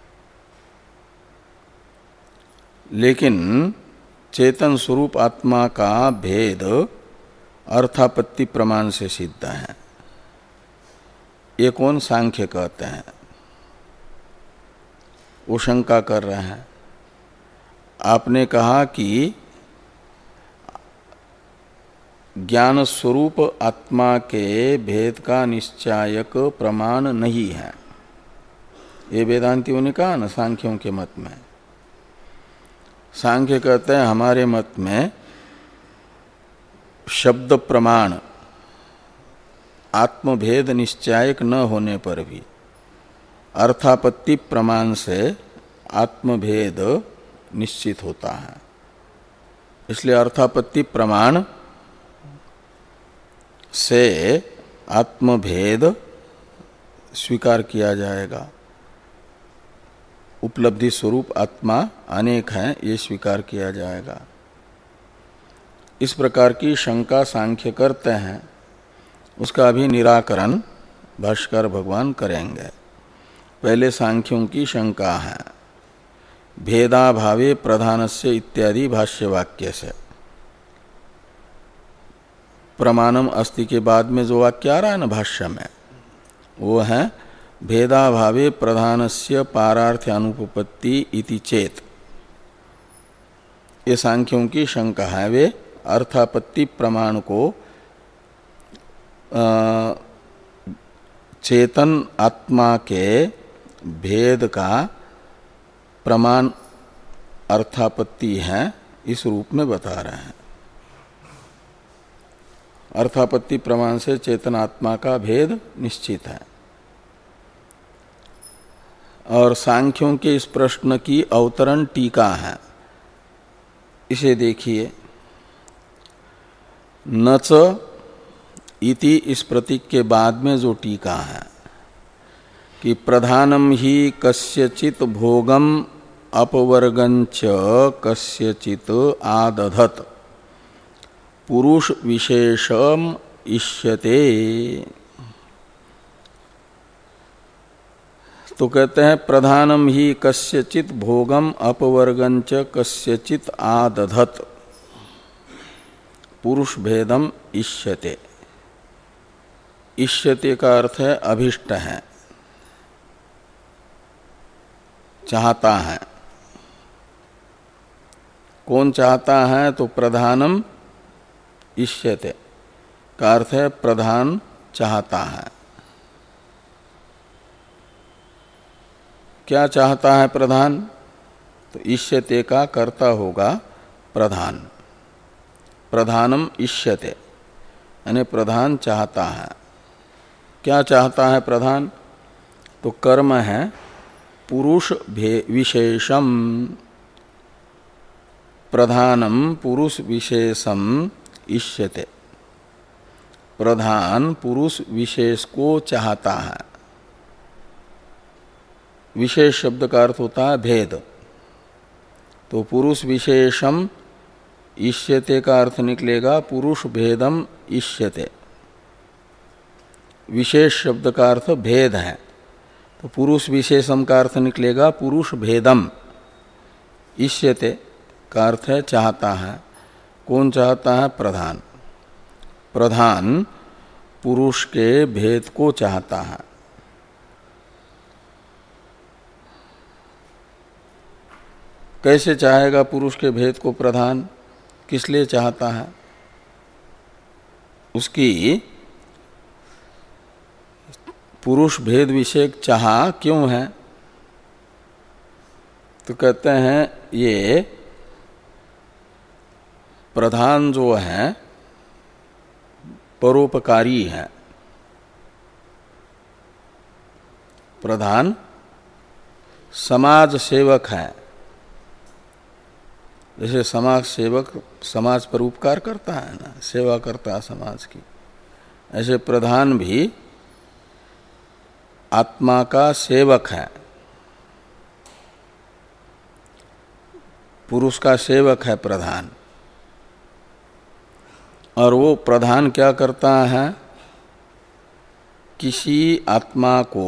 लेकिन चेतन स्वरूप आत्मा का भेद अर्थापत्ति प्रमाण से सिद्ध है। ये कौन? सांख्य कहते हैं। वो शंका कर रहे हैं। आपने कहा कि ज्ञान स्वरूप आत्मा के भेद का निश्चायक प्रमाण नहीं है। ये वेदांतियों ने कहा ना सांख्यों के मत में। सांख्य कहते हैं हमारे मत में शब्द प्रमाण आत्मभेद निश्चायक न होने पर भी अर्थापत्ति प्रमाण से आत्मभेद निश्चित होता है। इसलिए अर्थापत्ति प्रमाण से आत्मभेद स्वीकार किया जाएगा। उपलब्धि स्वरूप आत्मा अनेक है ये स्वीकार किया जाएगा। इस प्रकार की शंका सांख्य करते हैं, उसका अभी निराकरण भाष्कर भगवान करेंगे। पहले सांख्यों की शंका है भेदाभावे प्रधानस्य इत्यादि भाष्य वाक्य से। प्रमाणम अस्ति के बाद में जो वाक्य आ रहा है ना भाष्य में, वो है भेदाभावे प्रधानस्य पारार्थ्य अनुपपत्ति इति चेत। ये सांख्यों की शंका है। वे अर्थापत्ति प्रमाण को आ, चेतन आत्मा के भेद का प्रमाण अर्थापत्ति है इस रूप में बता रहे हैं। अर्थापत्ति प्रमाण से चेतन आत्मा का भेद निश्चित है। और सांख्यों के इस प्रश्न की अवतरण टीका है, इसे देखिए। नच इति इस प्रतीक के बाद में जो टीका है कि प्रधानम ही कस्यचित भोगम अपवर्गंच कस्यचित आदधत पुरुष विशेषम इष्यते। तो कहते हैं प्रधानम ही कस्यचित भोगम अपवर्गंच कस्यचित आदधत पुरुष भेदम इष्यते। इष्यते का अर्थ है अभिष्ट है, चाहता है। कौन चाहता है? तो प्रधानम इष्यते का अर्थ है प्रधान चाहता है। क्या चाहता है प्रधान? तो इष्यते का कर्ता होगा प्रधान। प्रधानम इष्यते यानी प्रधान चाहता है। क्या चाहता है प्रधान? तो कर्म है पुरुष विशेषम। प्रधानम पुरुष विशेषम इष्यते। प्रधान पुरुष विशेष को चाहता है। विशेष शब्द का अर्थ होता है भेद। तो पुरुष विशेषम इष्यते का अर्थ निकलेगा पुरुष भेदम इष्यते। विशेष शब्द का अर्थ भेद है, तो पुरुष विशेषम का अर्थ निकलेगा पुरुष भेदम। इष्यते का अर्थ है चाहता है। कौन चाहता है? प्रधान। प्रधान पुरुष के भेद को चाहता है। कैसे चाहेगा पुरुष के भेद को प्रधान? किस लिए चाहता है? उसकी पुरुष भेद विषयक चाह क्यों है? तो कहते हैं ये प्रधान जो है परोपकारी है। प्रधान समाज सेवक है। जैसे समाज सेवक समाज पर उपकार करता है ना, सेवा करता है समाज की, ऐसे प्रधान भी आत्मा का सेवक है, पुरुष का सेवक है प्रधान। और वो प्रधान क्या करता है? किसी आत्मा को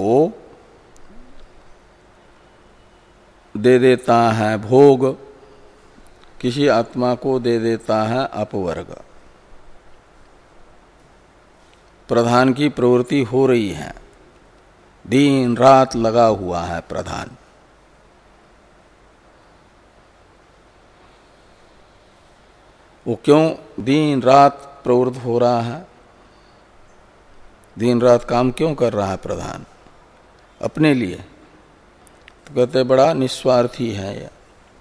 दे देता है भोग, किसी आत्मा को दे देता है अपवर्ग। प्रधान की प्रवृत्ति हो रही है, दिन रात लगा हुआ है प्रधान। वो क्यों दिन रात प्रवृत्त हो रहा है? दिन रात काम क्यों कर रहा है प्रधान? अपने लिए। तो कहते बड़ा निस्वार्थी है यह,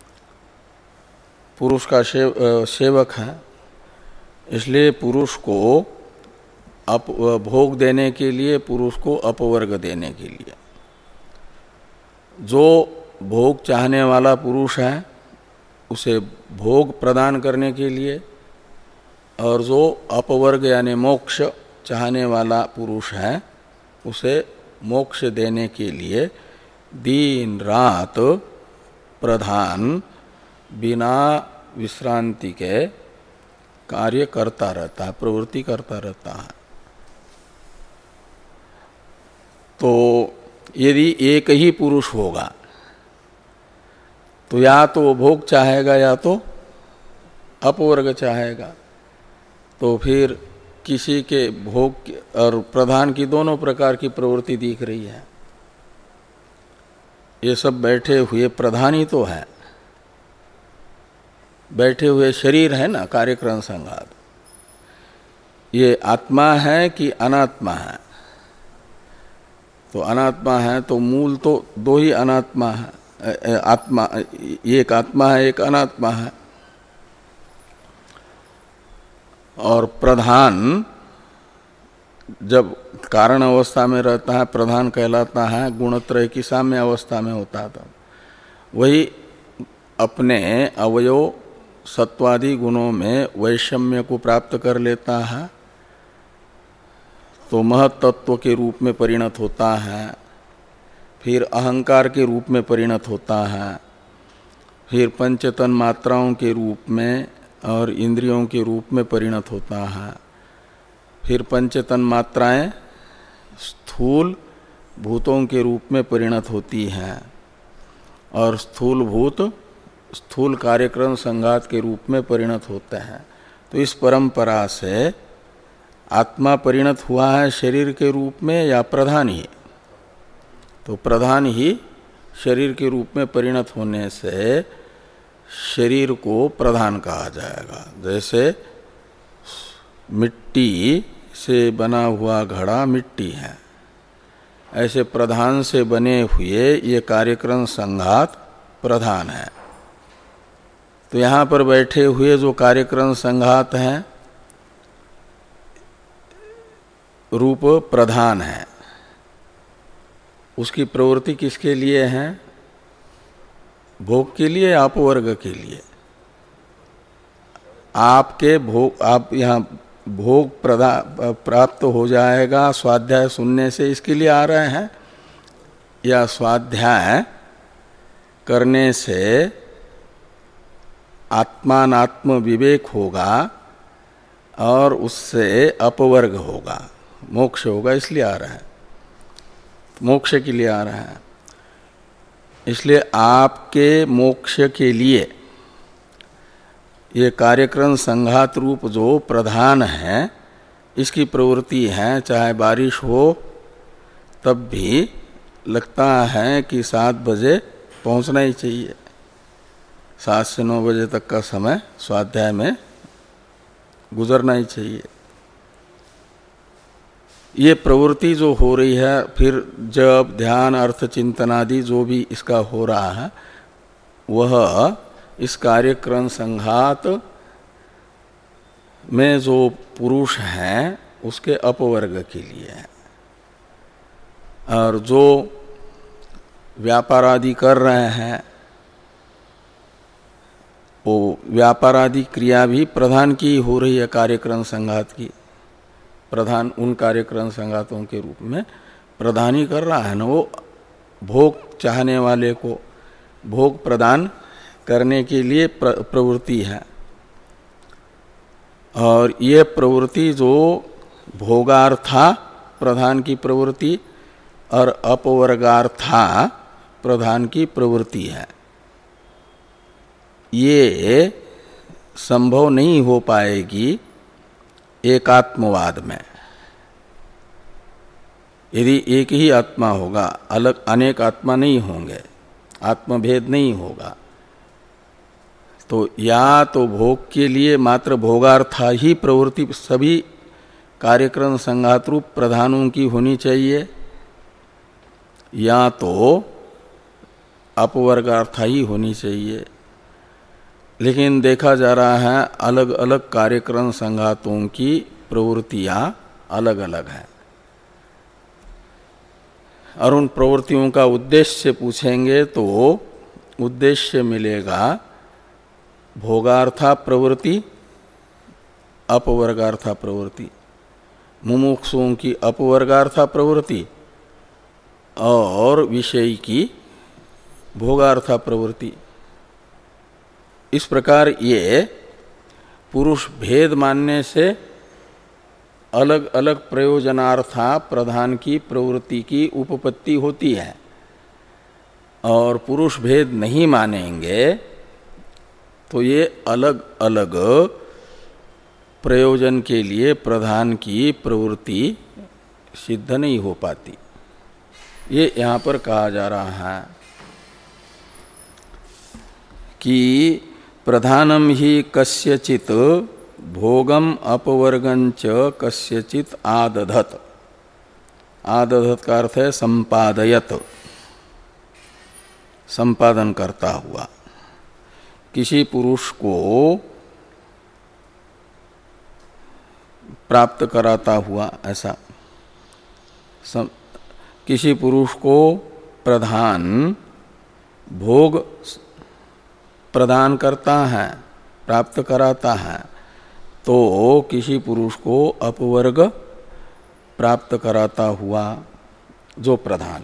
पुरुष का सेव, सेवक है। इसलिए पुरुष को अप भोग देने के लिए, पुरुष को अपवर्ग देने के लिए, जो भोग चाहने वाला पुरुष है उसे भोग प्रदान करने के लिए, और जो अपवर्ग यानी मोक्ष चाहने वाला पुरुष है उसे मोक्ष देने के लिए दिन रात प्रधान बिना विश्रांति के कार्य करता रहता है, प्रवृत्ति करता रहता है। तो यदि एक ही पुरुष होगा तो या तो वो भोग चाहेगा या तो अपवर्ग चाहेगा। तो फिर किसी के भोग और प्रधान की दोनों प्रकार की प्रवृत्ति दिख रही है। ये सब बैठे हुए प्रधान ही तो है, बैठे हुए शरीर है ना कार्यक्रम संघात। ये आत्मा है कि अनात्मा है? तो अनात्मा है तो मूल तो दो ही अनात्मा है, आत्मा एक आत्मा है, एक अनात्मा है। और प्रधान जब कारण अवस्था में रहता है प्रधान कहलाता है, गुणत्रय की साम्य अवस्था में होता था। वही अपने अवयव सत्वादि गुणों में वैषम्य को प्राप्त कर लेता है तो महत्तत्व के रूप में परिणत होता है, फिर अहंकार के रूप में परिणत होता है, फिर पंचतन मात्राओं के रूप में और इंद्रियों के रूप में परिणत होता है, फिर पंचतन मात्राएं स्थूल भूतों के रूप में परिणत होती हैं और स्थूल भूत स्थूल कार्यक्रम संघात के रूप में परिणत होते हैं। तो इस परंपरा से आत्मा परिणत हुआ है शरीर के रूप में या प्रधान ही? तो प्रधान ही शरीर के रूप में परिणत होने से शरीर को प्रधान कहा जाएगा। जैसे मिट्टी से बना हुआ घड़ा मिट्टी है, ऐसे प्रधान से बने हुए ये कार्यक्रम संघात प्रधान है। तो यहाँ पर बैठे हुए जो कार्यक्रम संघात हैं रूप प्रधान है, उसकी प्रवृत्ति किसके लिए है? भोग के लिए, अपवर्ग के लिए? आपके भोग, आप यहाँ भोग प्राप्त हो जाएगा स्वाध्याय सुनने से, इसके लिए आ रहे हैं, या स्वाध्याय करने से आत्मानात्म विवेक होगा और उससे अपवर्ग होगा, मोक्ष होगा, इसलिए आ रहा है, मोक्ष के लिए आ रहा है। इसलिए आपके मोक्ष के लिए ये कार्यक्रम संघात रूप जो प्रधान है इसकी प्रवृत्ति है। चाहे बारिश हो तब भी लगता है कि सात बजे पहुंचना ही चाहिए, सात से नौ बजे तक का समय स्वाध्याय में गुजरना ही चाहिए। ये प्रवृत्ति जो हो रही है, फिर जब ध्यान अर्थ चिंतनादि जो भी इसका हो रहा है, वह इस कार्यक्रम संघात में जो पुरुष है उसके अपवर्ग के लिए है। और जो व्यापार आदि कर रहे हैं वो व्यापार आदि क्रिया भी प्रधान की हो रही है, कार्यक्रम संघात की। प्रधान उन कार्यक्रम संघातों के रूप में प्रधान ही कर रहा है ना, वो भोग चाहने वाले को भोग प्रदान करने के लिए प्र, प्रवृत्ति है। और ये प्रवृत्ति जो भोगार्था प्रधान की प्रवृत्ति और अपवर्गार्था प्रधान की प्रवृत्ति है, ये संभव नहीं हो पाएगी एकात्मवाद में। यदि एक ही आत्मा होगा, अलग अनेक आत्मा नहीं होंगे, आत्मभेद नहीं होगा, तो या तो भोग के लिए मात्र भोगार्था ही प्रवृत्ति सभी कार्यक्रम संघात रूप प्रधानों की होनी चाहिए, या तो अपवर्गार्था ही होनी चाहिए। लेकिन देखा जा रहा है अलग अलग कार्यक्रम संघातों की प्रवृत्तियां अलग अलग हैं, और उन प्रवृत्तियों का उद्देश्य पूछेंगे तो उद्देश्य मिलेगा भोगार्था प्रवृत्ति, अपवर्गार्था प्रवृत्ति, मुमुक्षुओं की अपवर्गार्था प्रवृत्ति और विषय की भोगार्था प्रवृत्ति। इस प्रकार ये पुरुष भेद मानने से अलग अलग प्रयोजनार्था प्रधान की प्रवृत्ति की उपपत्ति होती है, और पुरुष भेद नहीं मानेंगे तो ये अलग अलग प्रयोजन के लिए प्रधान की प्रवृत्ति सिद्ध नहीं हो पाती। ये यहाँ पर कहा जा रहा है कि प्रधानम ही कस्यचित भोगम अपवर्गंच कस्यचित आदधत। आदधत का अर्थ है संपादयत, संपादन करता हुआ। किसी पुरुष को प्राप्त कराता हुआ, ऐसा सम, किसी पुरुष को प्रधान भोग प्रदान करता है, प्राप्त कराता है, तो किसी पुरुष को अपवर्ग प्राप्त कराता हुआ जो प्रधान,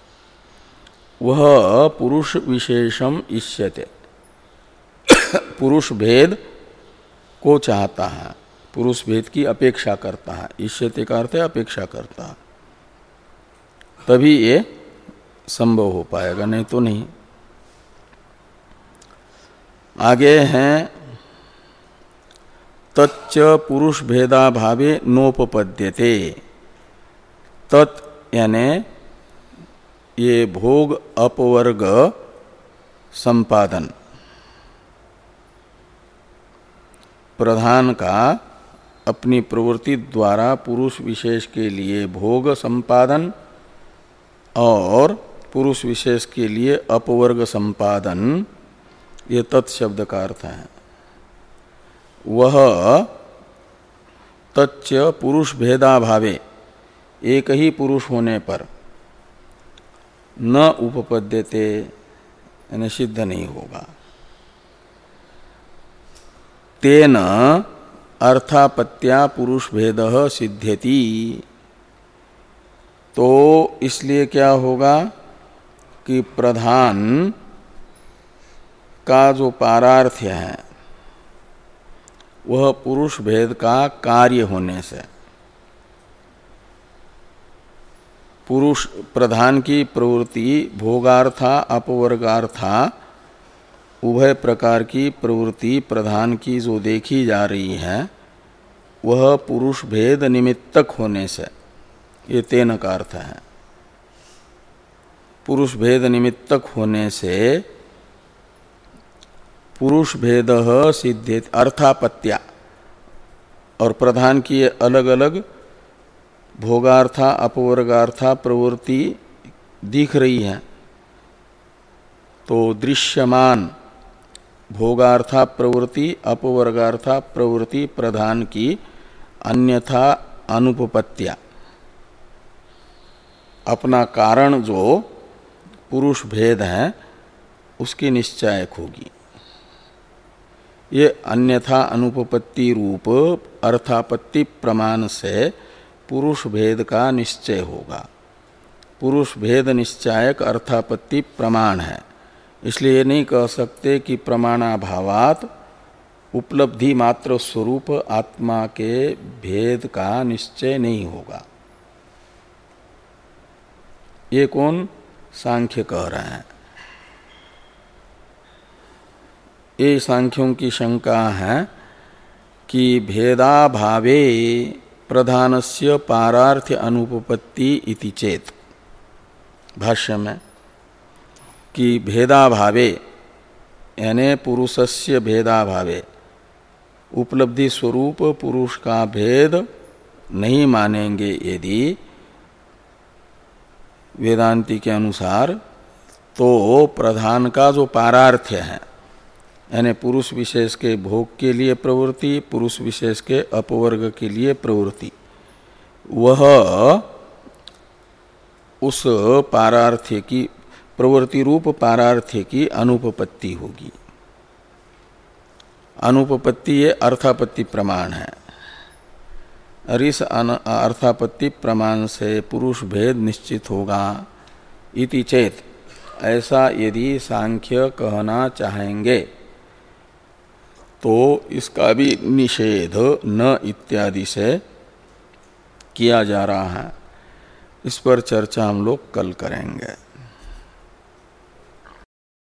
वह पुरुष विशेषम इष्यते, पुरुष भेद को चाहता है, पुरुष भेद की अपेक्षा करता है। इष्यते का अर्थ है अपेक्षा करता है, तभी ये संभव हो पाएगा, नहीं तो नहीं। आगे हैं तच्च पुरुष भेदाभावे नोपपद्यते। तत् याने ये भोग अपवर्ग संपादन, प्रधान का अपनी प्रवृत्ति द्वारा पुरुष विशेष के लिए भोग संपादन और पुरुष विशेष के लिए अपवर्ग संपादन, ये तत्शब्द का अर्थ है। वह तच्च पुरुष भेदाभावे, एक ही पुरुष होने पर न उपपद्यते, यानी सिद्ध नहीं होगा। तेन अर्थापत्या पुरुष भेद सिद्ध्यति, तो इसलिए क्या होगा कि प्रधान का जो पारार्थ्य है वह पुरुष भेद का कार्य होने से, पुरुष प्रधान की प्रवृत्ति भोगार्था अपवर्गार्था उभय प्रकार की प्रवृत्ति प्रधान की जो देखी जा रही है वह पुरुष भेद निमित्तक होने से, ये तेन का अर्थ है। पुरुष भेद निमित्तक होने से पुरुष भेद सिद्ध्यति अर्थापत्या, और प्रधान की अलग अलग भोगार्था अपवर्गार्था प्रवृत्ति दिख रही है, तो दृश्यमान भोगार्था प्रवृत्ति अपवर्गार्था प्रवृत्ति प्रधान की अन्यथा अनुपपत्तिया, अपना कारण जो पुरुष भेद है उसकी निश्चायक होगी। ये अन्यथा अनुपपत्ति रूप अर्थापत्ति प्रमाण से पुरुष भेद का निश्चय होगा। पुरुष भेद निश्चायक अर्थापत्ति प्रमाण है, इसलिए ये नहीं कह सकते कि प्रमाणाभावात उपलब्धि मात्र स्वरूप आत्मा के भेद का निश्चय नहीं होगा। ये कौन? सांख्य कह रहे हैं। ये सांख्यों की शंका है कि भेदाभावे प्रधानस्य पारार्थ्य अनुपपत्ति इति चेत, भाष्य में कि भेदाभावे यानी पुरुषस्य भेदाभावे उपलब्धि स्वरूप पुरुष का भेद नहीं मानेंगे यदि वेदांति के अनुसार, तो प्रधान का जो पारार्थ्य है यानी पुरुष विशेष के भोग के लिए प्रवृत्ति, पुरुष विशेष के अपवर्ग के लिए प्रवृत्ति, वह उस पारार्थ्य की प्रवृत्ति रूप पारार्थ्य की अनुपपत्ति होगी। अनुपपत्ति ये अर्थापत्ति प्रमाण है, और इस अर्थापत्ति प्रमाण से पुरुष भेद निश्चित होगा। इति चेत, ऐसा यदि सांख्य कहना चाहेंगे तो इसका भी निषेध न इत्यादि से किया जा रहा है। इस पर चर्चा हम लोग कल करेंगे।